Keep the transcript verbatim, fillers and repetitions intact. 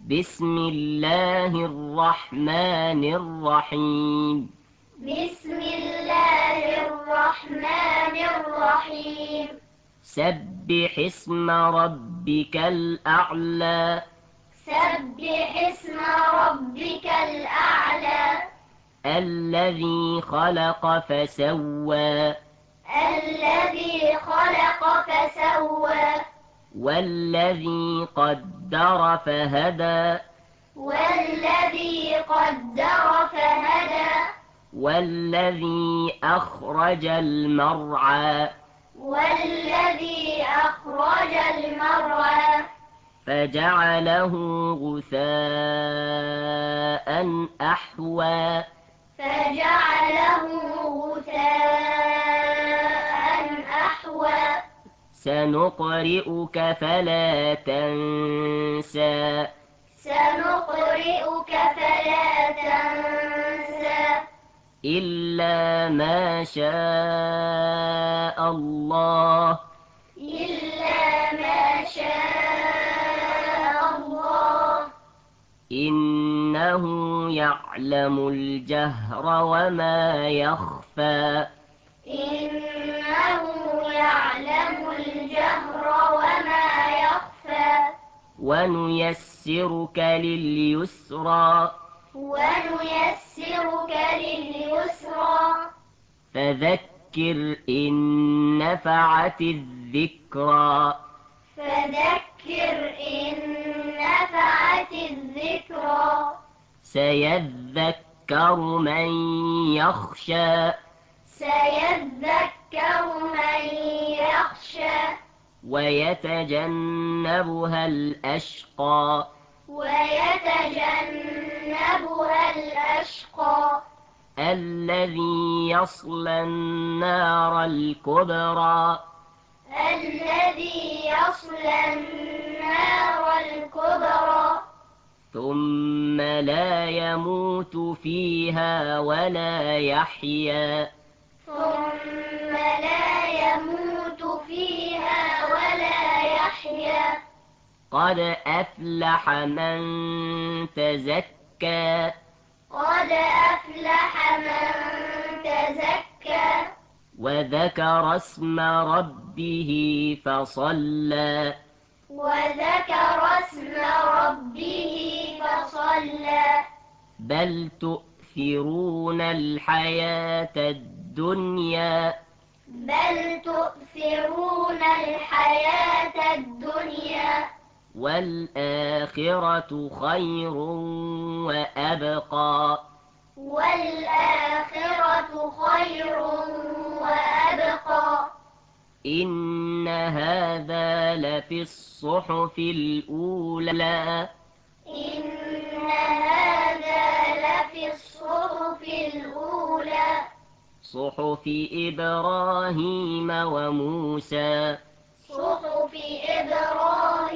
بسم الله الرحمن الرحيم بسم الله الرحمن الرحيم سبح اسم ربك الأعلى سبح اسم ربك الأعلى الذي خلق فسوى الذي خلق فسوى والذي قدر فهدى والذي قدر فهدى والذي أخرج المرعى والذي أخرج المرعى فجعله غثاء أحوى فجعله غثاء أحوى سنقرئك فلا تنسى سنقرئك فلا تنسى إلا ما شاء الله إلا ما شاء الله إنه يعلم الجهر وما يخفى إنه يعلم الجهر وما يخفى ونيسرك لليسرى ونيسرك لليسرى فذكر إن نفعت الذكرى فذكر إن نفعت الذكرى سيذكر من يخشى سيذكر من يخشى ويتجنبها الأشقى ويتجنبها الأشقى الذي يصلى النار الكبرى الذي يصلى النار الكبرى ثم لا يموت فيها ولا يحيا ثم لا يموت فيها ولا يحيا قد أفلح من تزكى قد أفلح من تزكى وذكر اسم ربه فصلى وذكر اسم ربه فصلى بل تؤثرون الحياة الدنيا بل تؤثرون الحياة الدنيا والآخرة خير وأبقى والآخرة خير وأبقى إن هذا لفي الصحف الأولى إن هذا لفي الصحف الأولى صحف إبراهيم وموسى صحف إبراهيم